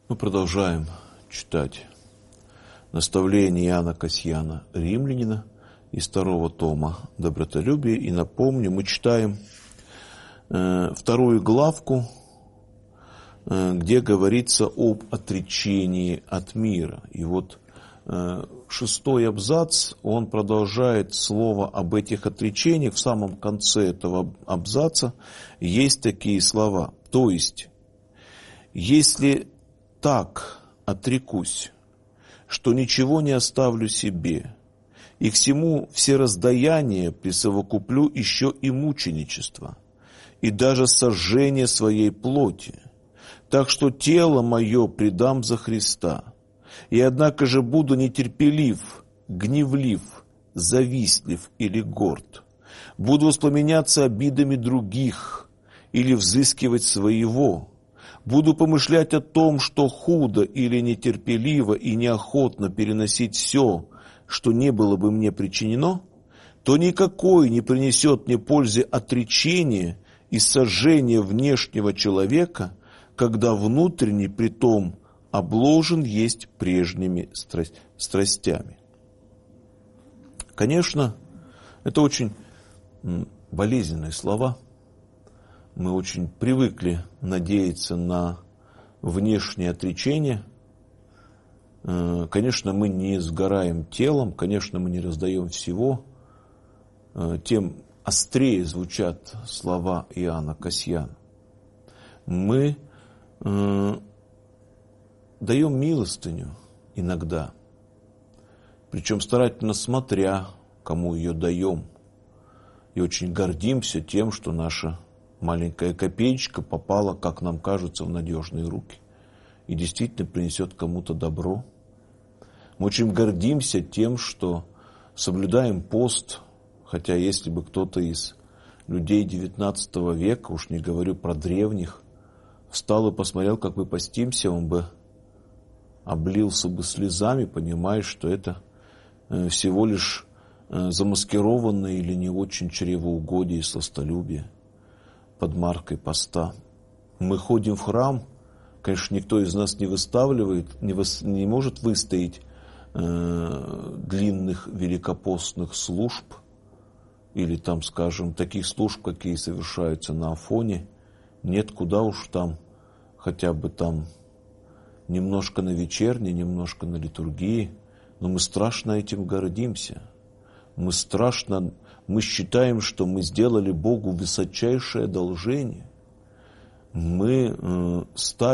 Мы продолжаем читать наставление Иоанна Касьяна Римлянина из 2 тома «Добротолюбие». И напомню, мы читаем 2 главку, где говорится об отречении от мира. И вот 6 абзац, он продолжает слово об этих отречениях. В самом конце этого абзаца есть такие слова. То есть, если так отрекусь, что ничего не оставлю себе, и к всему все раздаяния присовокуплю еще и мученичество, и даже сожжение своей плоти, так что тело мое предам за Христа, и однако же буду нетерпелив, гневлив, завистлив или горд, буду воспламеняться обидами других или взыскивать своего, буду помышлять о том, что худо или нетерпеливо и неохотно переносить все, что не было бы мне причинено, то никакой не принесет мне пользы отречение и сожжение внешнего человека, когда внутренний притом обложен есть прежними страстями. Конечно, это очень болезненные слова. Мы очень привыкли надеяться на внешнее отречение. Конечно, мы не сгораем телом, конечно, мы не раздаем всего. Тем острее звучат слова Иоанна Касьяна. Мы даем милостыню иногда, причем старательно смотря, кому ее даем, и очень гордимся тем, что наша маленькая копеечка попала, как нам кажется, в надежные руки и действительно принесет кому-то добро. Мы очень гордимся тем, что соблюдаем пост, хотя если бы кто-то из людей XIX века, уж не говорю про древних, встал и посмотрел, как мы постимся, он бы облился бы слезами, понимая, что это всего лишь замаскированное или не очень чревоугодие и сластолюбие под маркой поста. Мы ходим в храм, конечно, никто из нас не выставляет, не может выстоять длинных великопостных служб или там, скажем, таких служб, какие совершаются на Афоне. Нет, куда уж там, хотя бы там немножко на вечерней, немножко на литургии, но мы страшно этим гордимся. Мы считаем, что мы сделали Богу высочайшее одолжение. Мы,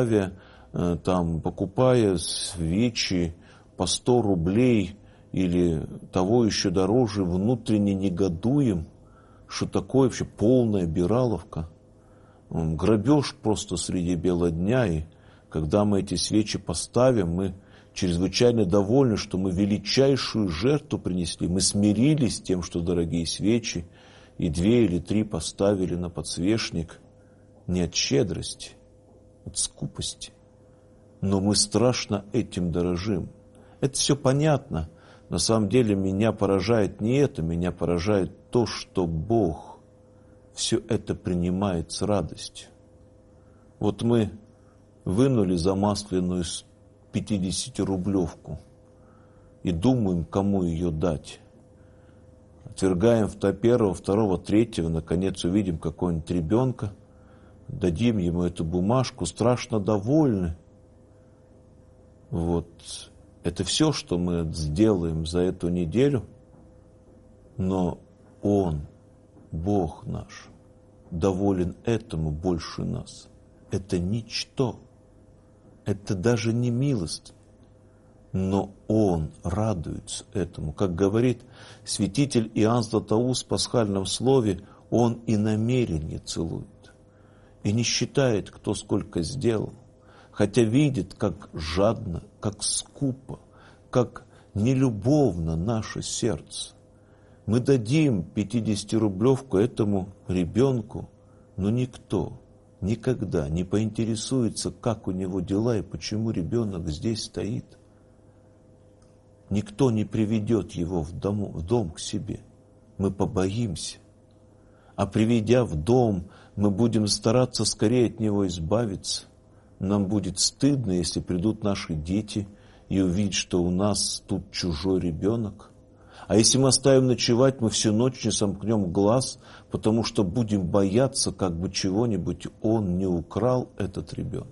покупая свечи по 100 рублей или того еще дороже, внутренне негодуем, что такое вообще полная бираловка, грабеж просто среди бела дня. И когда мы эти свечи поставим, мы чрезвычайно довольны, что мы величайшую жертву принесли. Мы смирились с тем, что дорогие свечи, и 2 или 3 поставили на подсвечник не от щедрости, от скупости. Но мы страшно этим дорожим. Это все понятно. На самом деле меня поражает не это, меня поражает то, что Бог все это принимает с радостью. Вот мы вынули замасленную 50-рублевку и думаем, кому ее дать. Отвергаем 1, 2, 3, наконец увидим какого-нибудь ребенка, дадим ему эту бумажку, страшно довольны. Вот. Это все, что мы сделаем за эту неделю, но Он, Бог наш, доволен этому больше нас. Это ничто. Это даже не милость, но Он радуется этому. Как говорит святитель Иоанн Златоуст в пасхальном слове, Он и намерение целует, и не считает, кто сколько сделал, хотя видит, как жадно, как скупо, как нелюбовно наше сердце. Мы дадим 50-рублевку этому ребенку, но никто никогда не поинтересуется, как у него дела и почему ребенок здесь стоит. Никто не приведет его в дом к себе. Мы побоимся. А приведя в дом, мы будем стараться скорее от него избавиться. нам будет стыдно, если придут наши дети и увидят, что у нас тут чужой ребенок. А если мы оставим ночевать, мы всю ночь не сомкнем глаз, потому что будем бояться, как бы чего-нибудь он не украл, этот ребенок.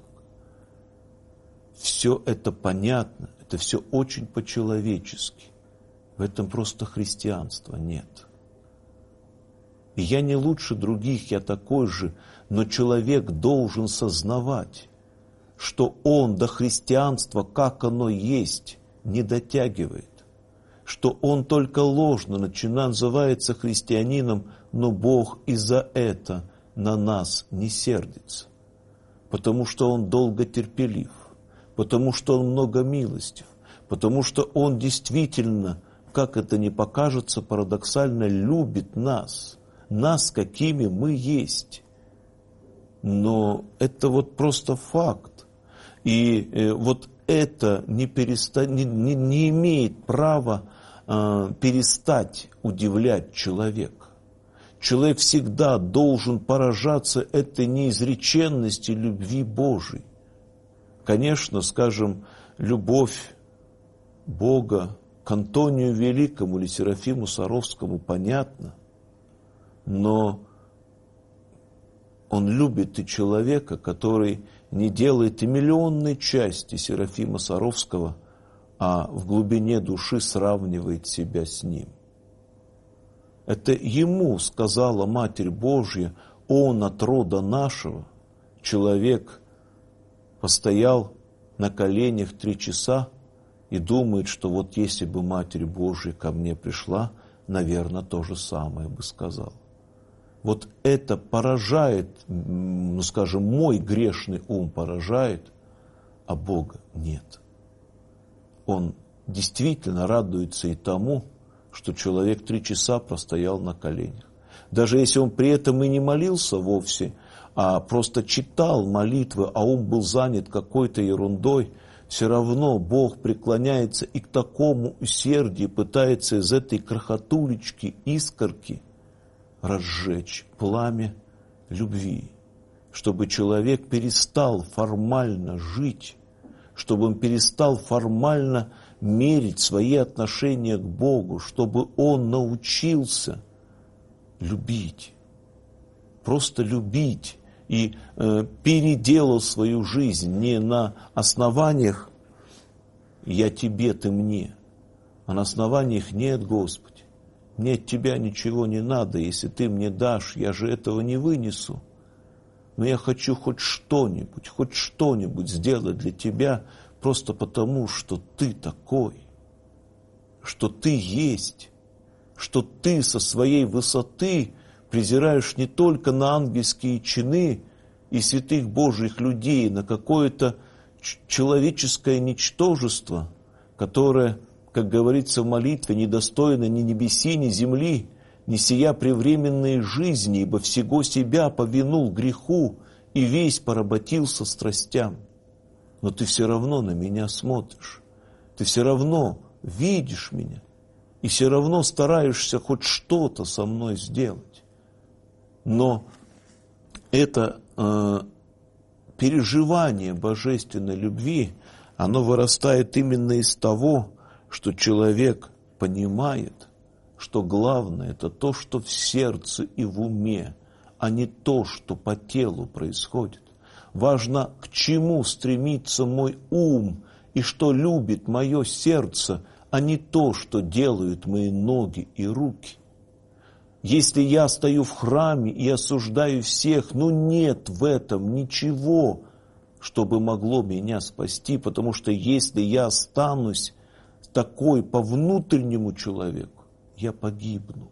Все это понятно, это все очень по-человечески. В этом просто христианства нет. И я не лучше других, я такой же, но человек должен сознавать, что он до христианства, как оно есть, не дотягивает, что он только ложно называется христианином, но Бог и за это на нас не сердится, потому что Он долготерпелив, потому что Он многомилостив, потому что Он действительно, как это ни покажется, парадоксально любит нас, какими мы есть. Но это вот просто факт. И вот это не имеет права перестать удивлять человека. Человек всегда должен поражаться этой неизреченности любви Божией. Конечно, скажем, любовь Бога к Антонию Великому или Серафиму Саровскому понятна, но он любит и человека, который не делает и миллионной части Серафима Саровского, а в глубине души сравнивает себя с ним. Это ему сказала Матерь Божья: он от рода нашего. Человек постоял на коленях 3 часа и думает, что вот если бы Матерь Божья ко мне пришла, наверное, то же самое бы сказал. Вот это поражает, скажем, мой грешный ум поражает, а Бога нет. Он действительно радуется и тому, что человек 3 часа простоял на коленях. Даже если он при этом и не молился вовсе, а просто читал молитвы, а он был занят какой-то ерундой, все равно Бог преклоняется и к такому усердию, пытается из этой крохотулечки, искорки разжечь пламя любви, чтобы человек перестал формально жить, чтобы он перестал формально мерить свои отношения к Богу, чтобы он научился любить, просто любить, и переделал свою жизнь не на основаниях «я тебе, ты мне», а на основаниях «нет, Господи, мне от тебя ничего не надо, если ты мне дашь, я же этого не вынесу, но я хочу хоть что-нибудь сделать для тебя, просто потому, что ты такой, что ты есть, что ты со своей высоты презираешь не только на ангельские чины и святых Божьих людей, на какое-то человеческое ничтожество, которое, как говорится в молитве, недостойно ни небеси, ни земли, ни сия превременной жизни, ибо всего себя повинул греху и весь поработился страстям. Но ты все равно на меня смотришь, ты все равно видишь меня и все равно стараешься хоть что-то со мной сделать. Но это переживание божественной любви, оно вырастает именно из того, что человек понимает, что главное это то, что в сердце и в уме, а не то, что по телу происходит. Важно, к чему стремится мой ум и что любит мое сердце, а не то, что делают мои ноги и руки. Если я стою в храме и осуждаю всех, нет в этом ничего, чтобы могло меня спасти, потому что если я останусь такой по внутреннему человеку, я погибну.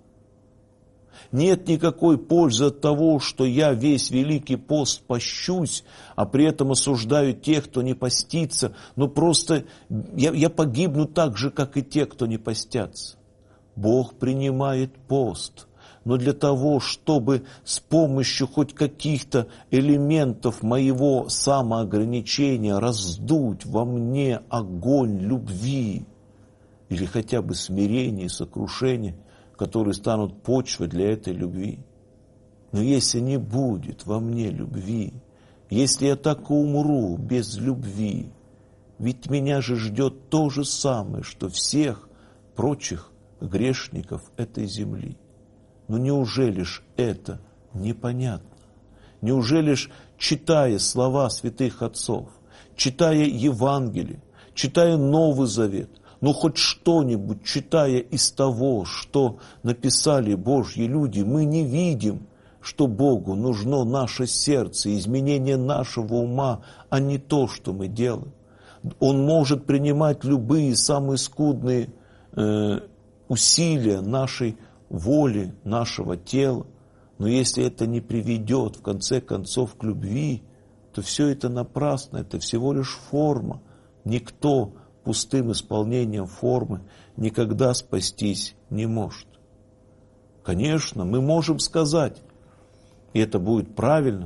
Нет никакой пользы от того, что я весь Великий пост пощусь, а при этом осуждаю тех, кто не постится. Но просто я погибну так же, как и те, кто не постятся. Бог принимает пост, но для того, чтобы с помощью хоть каких-то элементов моего самоограничения раздуть во мне огонь любви или хотя бы смирения и сокрушения, которые станут почвой для этой любви. Но если не будет во мне любви, если я так и умру без любви, ведь меня же ждет то же самое, что всех прочих грешников этой земли. Но неужели ж это непонятно? Неужели ж, читая слова святых отцов, читая Евангелие, читая Новый Завет, но хоть что-нибудь читая из того, что написали Божьи люди, мы не видим, что Богу нужно наше сердце, изменение нашего ума, а не то, что мы делаем. Он может принимать любые самые скудные усилия нашей воли, нашего тела, но если это не приведет в конце концов к любви, то все это напрасно, это всего лишь форма. Никто пустым исполнением формы никогда спастись не может. Конечно, мы можем сказать, и это будет правильно,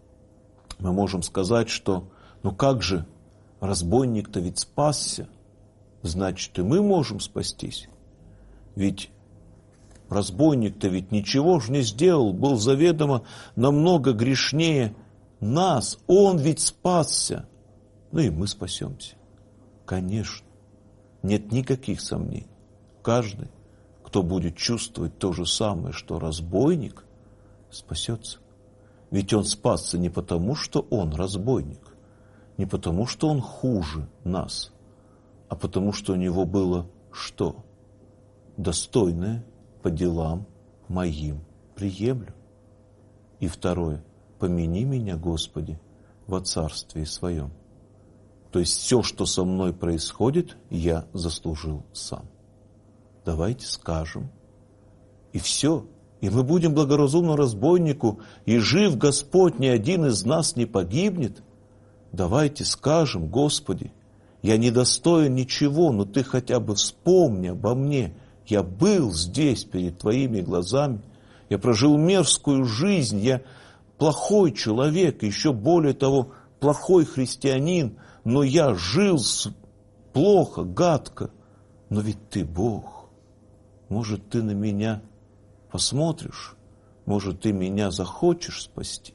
мы можем сказать, что ну как же, разбойник-то ведь спасся, значит и мы можем спастись. Ведь разбойник-то ведь ничего же не сделал, был заведомо намного грешнее нас, он ведь спасся, ну и мы спасемся. Конечно, нет никаких сомнений. Каждый, кто будет чувствовать то же самое, что разбойник, спасется. Ведь он спасся не потому, что он разбойник, не потому, что он хуже нас, а потому, что у него было что? Достойное по делам моим приемлю. И второе, помяни меня, Господи, во царстве своем. То есть все, что со мной происходит, я заслужил сам. Давайте скажем. И все. И мы будем благоразумному разбойнику, и жив Господь, ни один из нас не погибнет. Давайте скажем, Господи, я недостоин ничего, но Ты хотя бы вспомни обо мне. Я был здесь перед Твоими глазами. Я прожил мерзкую жизнь. Я плохой человек, еще более того, плохой христианин. Но я жил плохо, гадко. Но ведь Ты Бог. Может, Ты на меня посмотришь? Может, Ты меня захочешь спасти?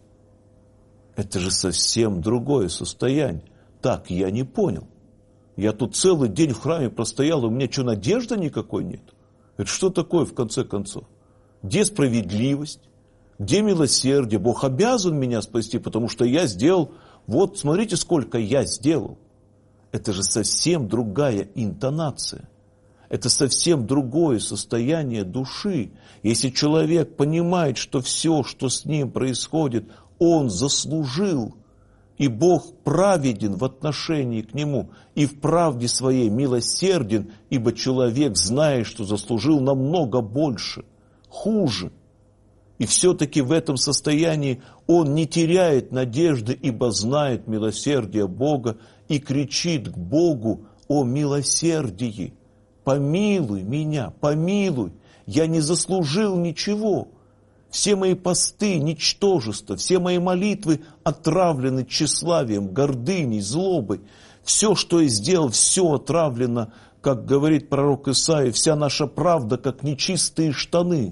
Это же совсем другое состояние. Так, я не понял. Я тут целый день в храме простоял, у меня что, надежды никакой нет? Это что такое, в конце концов? Где справедливость? Где милосердие? Бог обязан меня спасти, потому что я сделал... Вот, смотрите, сколько я сделал. Это же совсем другая интонация. Это совсем другое состояние души. Если человек понимает, что все, что с ним происходит, он заслужил, и Бог праведен в отношении к нему, и в правде своей милосерден, ибо человек знает, что заслужил намного больше, хуже. И все-таки в этом состоянии он не теряет надежды, ибо знает милосердие Бога и кричит к Богу о милосердии. Помилуй меня, помилуй, я не заслужил ничего. Все мои посты – ничтожество, все мои молитвы отравлены тщеславием, гордыней, злобой. Все, что я сделал, все отравлено, как говорит пророк Исаия, вся наша правда, как нечистые штаны.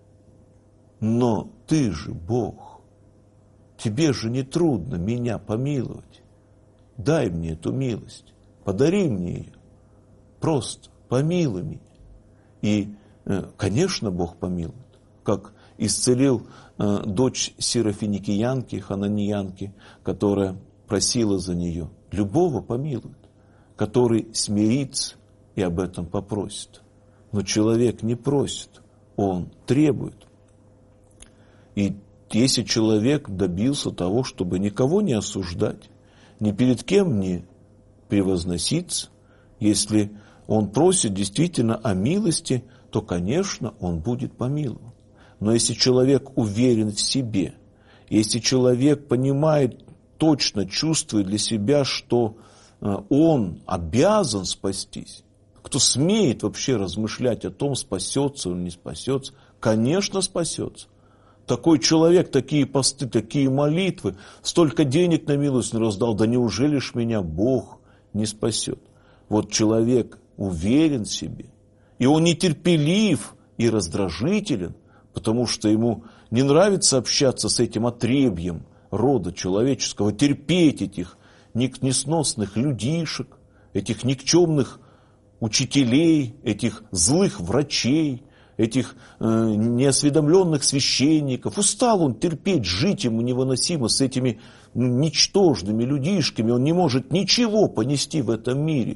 Но Ты же Бог, Тебе же не трудно меня помиловать. Дай мне эту милость, подари мне ее, просто помилуй меня. И, конечно, Бог помилует, как исцелил дочь сирофиникиянки, хананиянки, которая просила за нее. Любого помилует, который смирится и об этом попросит. Но человек не просит, он требует. И если человек добился того, чтобы никого не осуждать, ни перед кем не превозноситься, если он просит действительно о милости, то, конечно, он будет помилован. Но если человек уверен в себе, если человек понимает, точно чувствует для себя, что он обязан спастись, кто смеет вообще размышлять о том, спасется он, не спасется, конечно, спасется. Такой человек, такие посты, такие молитвы, столько денег на милость раздал, да неужели ж меня Бог не спасет? Вот человек уверен в себе, и он нетерпелив и раздражителен, потому что ему не нравится общаться с этим отребьем, рода человеческого терпеть этих несносных людишек, этих никчемных учителей, этих злых врачей, этих неосведомленных священников. Устал он терпеть, жить ему невыносимо с этими ничтожными людишками. Он не может ничего понести в этом мире.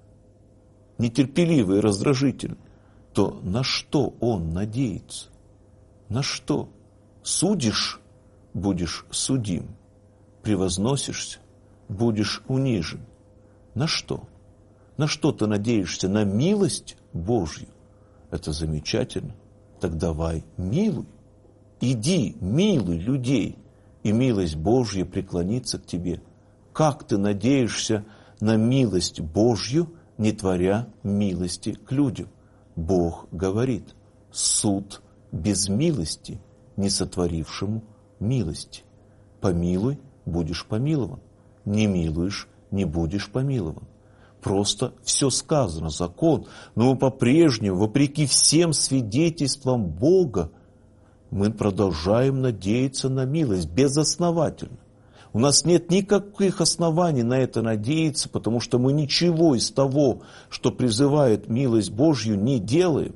Нетерпеливый и раздражительный. То на что он надеется? На что? Судишь — будешь судим. Превозносишься — будешь унижен. На что? На что ты надеешься? На милость Божью? Это замечательно. Так давай милуй. Иди, милуй людей, и милость Божья преклонится к тебе. Как ты надеешься на милость Божью, не творя милости к людям? Бог говорит: суд без милости, не сотворившему милости. Помилуй, будешь помилован. Не милуешь, не будешь помилован. Просто все сказано, закон. Но мы по-прежнему, вопреки всем свидетельствам Бога, мы продолжаем надеяться на милость безосновательно. У нас нет никаких оснований на это надеяться, потому что мы ничего из того, что призывает милость Божью, не делаем.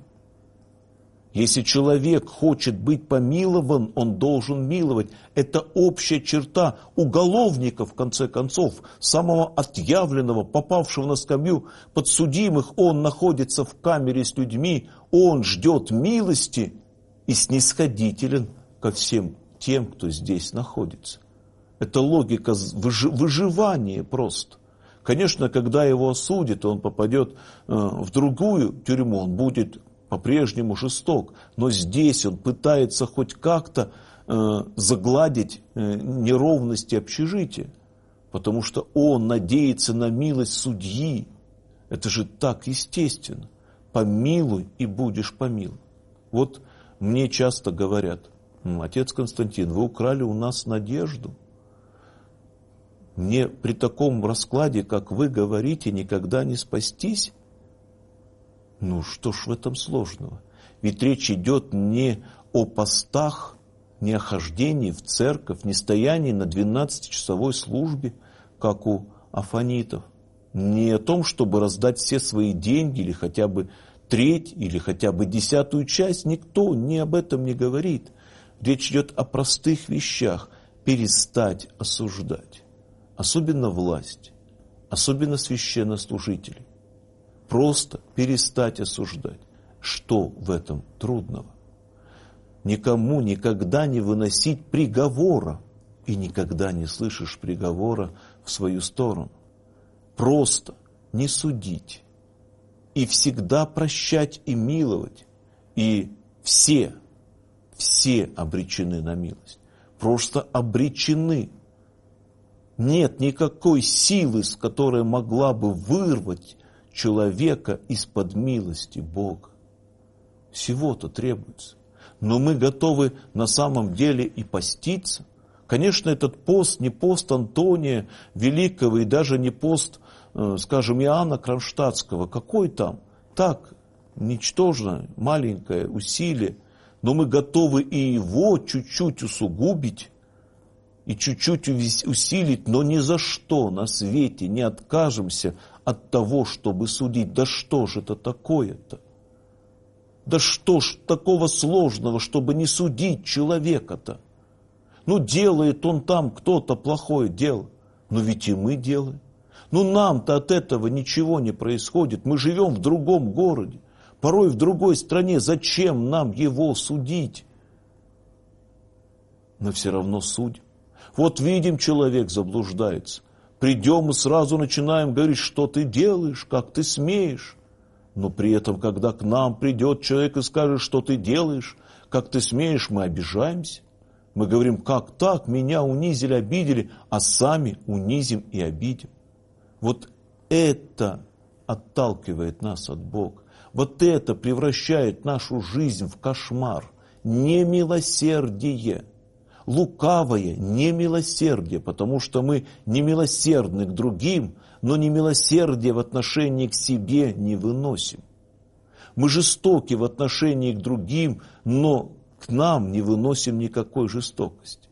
Если человек хочет быть помилован, он должен миловать. Это общая черта уголовника, в конце концов, самого отъявленного, попавшего на скамью подсудимых. Он находится в камере с людьми, он ждет милости и снисходителен ко всем тем, кто здесь находится. Это логика выживания просто. Конечно, когда его осудят, он попадет в другую тюрьму, он будет по-прежнему жесток, но здесь он пытается хоть как-то загладить неровности общежития, потому что он надеется на милость судьи. Это же так естественно. Помилуй, и будешь помилован. Вот мне часто говорят: отец Константин, вы украли у нас надежду. Мне при таком раскладе, как вы говорите, никогда не спастись? Ну, что ж в этом сложного? Ведь речь идет не о постах, не о хождении в церковь, не стоянии на 12-часовой службе, как у афонитов. Не о том, чтобы раздать все свои деньги, или хотя бы треть, или хотя бы 10-ую часть. Никто об этом не говорит. Речь идет о простых вещах. Перестать осуждать. Особенно власть, особенно священнослужителей. Просто перестать осуждать. Что в этом трудного? Никому никогда не выносить приговора, и никогда не слышишь приговора в свою сторону. Просто не судить, и всегда прощать и миловать, и все обречены на милость. Просто обречены. Нет никакой силы, с которой могла бы вырвать человека из-под милости Бога. Всего-то требуется. Но мы готовы на самом деле и поститься. Конечно, этот пост не пост Антония Великого и даже не пост, скажем, Иоанна Кронштадтского. Какой там? Так, ничтожное, маленькое усилие. Но мы готовы и его чуть-чуть усугубить, и чуть-чуть усилить, но ни за что на свете не откажемся от того, чтобы судить. Да что же это такое-то? Да что ж такого сложного, чтобы не судить человека-то? Ну, делает он там кто-то плохое дело, но ведь и мы делаем. Ну, нам-то от этого ничего не происходит. Мы живем в другом городе, порой в другой стране. Зачем нам его судить? Но все равно судим. Вот видим, человек заблуждается. Придем и сразу начинаем говорить, что ты делаешь, как ты смеешь. Но при этом, когда к нам придет человек и скажет, что ты делаешь, как ты смеешь, мы обижаемся. Мы говорим, как так, меня унизили, обидели, а сами унизим и обидим. Вот это отталкивает нас от Бога. Вот это превращает нашу жизнь в кошмар. Немилосердие. Лукавое немилосердие, потому что мы немилосердны к другим, но немилосердие в отношении к себе не выносим. Мы жестоки в отношении к другим, но к нам не выносим никакой жестокости.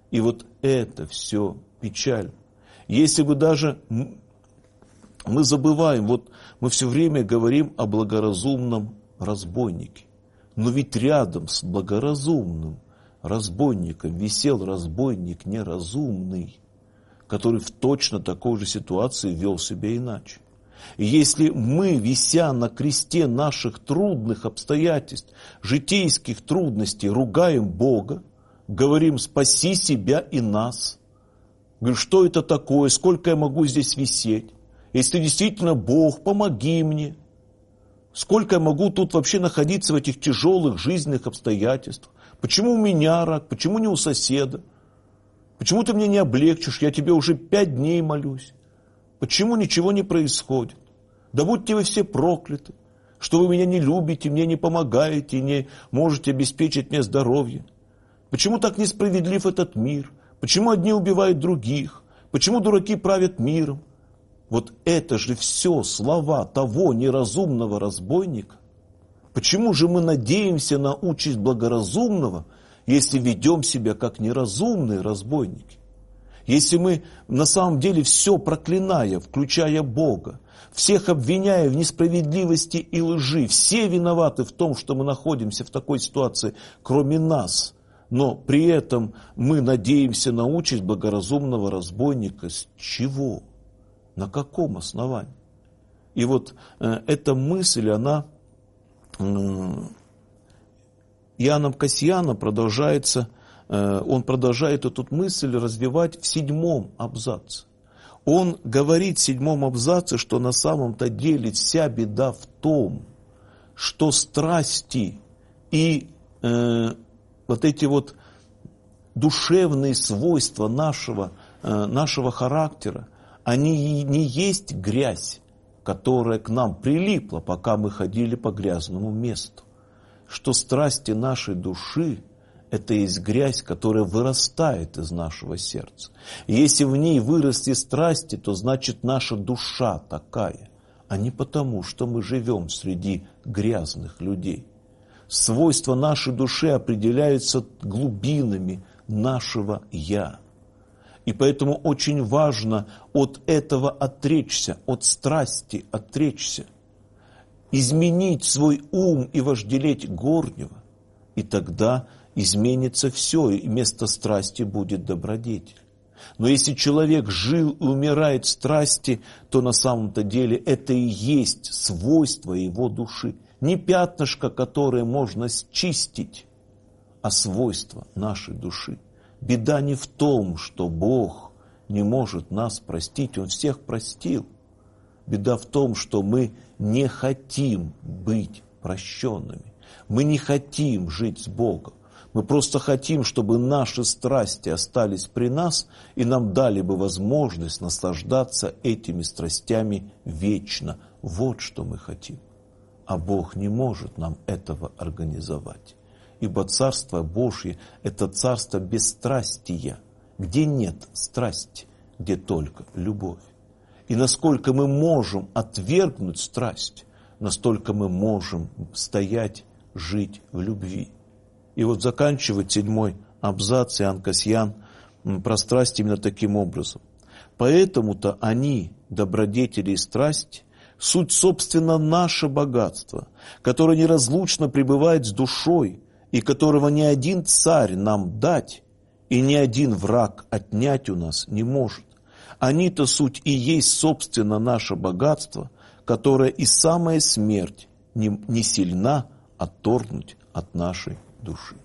И вот это все печаль. Если бы даже мы забываем, вот мы все время говорим о благоразумном разбойнике. Но ведь рядом с благоразумным разбойником висел разбойник неразумный, который в точно такой же ситуации вел себя иначе. И если мы, вися на кресте наших трудных обстоятельств, житейских трудностей, ругаем Бога, говорим: спаси себя и нас. Говорю: что это такое, сколько я могу здесь висеть? Если действительно Бог, помоги мне. Сколько я могу тут вообще находиться в этих тяжелых жизненных обстоятельствах? Почему у меня рак, почему не у соседа? Почему ты мне не облегчишь? Я тебе уже 5 дней молюсь. Почему ничего не происходит? Да будьте вы все прокляты, что вы меня не любите, мне не помогаете, не можете обеспечить мне здоровье. Почему так несправедлив этот мир? Почему одни убивают других? Почему дураки правят миром? Вот это же все слова того неразумного разбойника. Почему же мы надеемся на участь благоразумного, если ведем себя как неразумные разбойники? Если мы на самом деле все проклиная, включая Бога, всех обвиняя в несправедливости и лжи, все виноваты в том, что мы находимся в такой ситуации, кроме нас, но при этом мы надеемся на участь благоразумного разбойника. С чего? На каком основании? И вот эта мысль, она Иоанном Кассианом продолжается, он продолжает эту мысль развивать в 7-м абзаце. Он говорит в 7-м абзаце, что на самом-то деле вся беда в том, что страсти и вот эти вот душевные свойства нашего характера, они не есть грязь, которая к нам прилипла, пока мы ходили по грязному месту. Что страсти нашей души – это есть грязь, которая вырастает из нашего сердца. И если в ней выросли страсти, то значит наша душа такая, а не потому, что мы живем среди грязных людей. Свойства нашей души определяются глубинами нашего «я». И поэтому очень важно от этого отречься, от страсти отречься, изменить свой ум и вожделеть горнего, и тогда изменится все, и вместо страсти будет добродетель. Но если человек жил и умирает в страсти, то на самом-то деле это и есть свойство его души. Не пятнышко, которое можно счистить, а свойство нашей души. Беда не в том, что Бог не может нас простить, Он всех простил. Беда в том, что мы не хотим быть прощенными. Мы не хотим жить с Богом. Мы просто хотим, чтобы наши страсти остались при нас, и нам дали бы возможность наслаждаться этими страстями вечно. Вот что мы хотим. А Бог не может нам этого организовать. Ибо Царство Божье – это царство бесстрастия, где нет страсти, где только любовь. И насколько мы можем отвергнуть страсть, настолько мы можем стоять, жить в любви. И вот заканчивает 7-й абзац Иоанн Кассиан про страсть именно таким образом. Поэтому-то они, добродетели и страсть, суть, собственно, наше богатство, которое неразлучно пребывает с душой, и которого ни один царь нам дать, и ни один враг отнять у нас не может. Они-то суть и есть, собственно, наше богатство, которое и самая смерть не сильна отторгнуть от нашей души.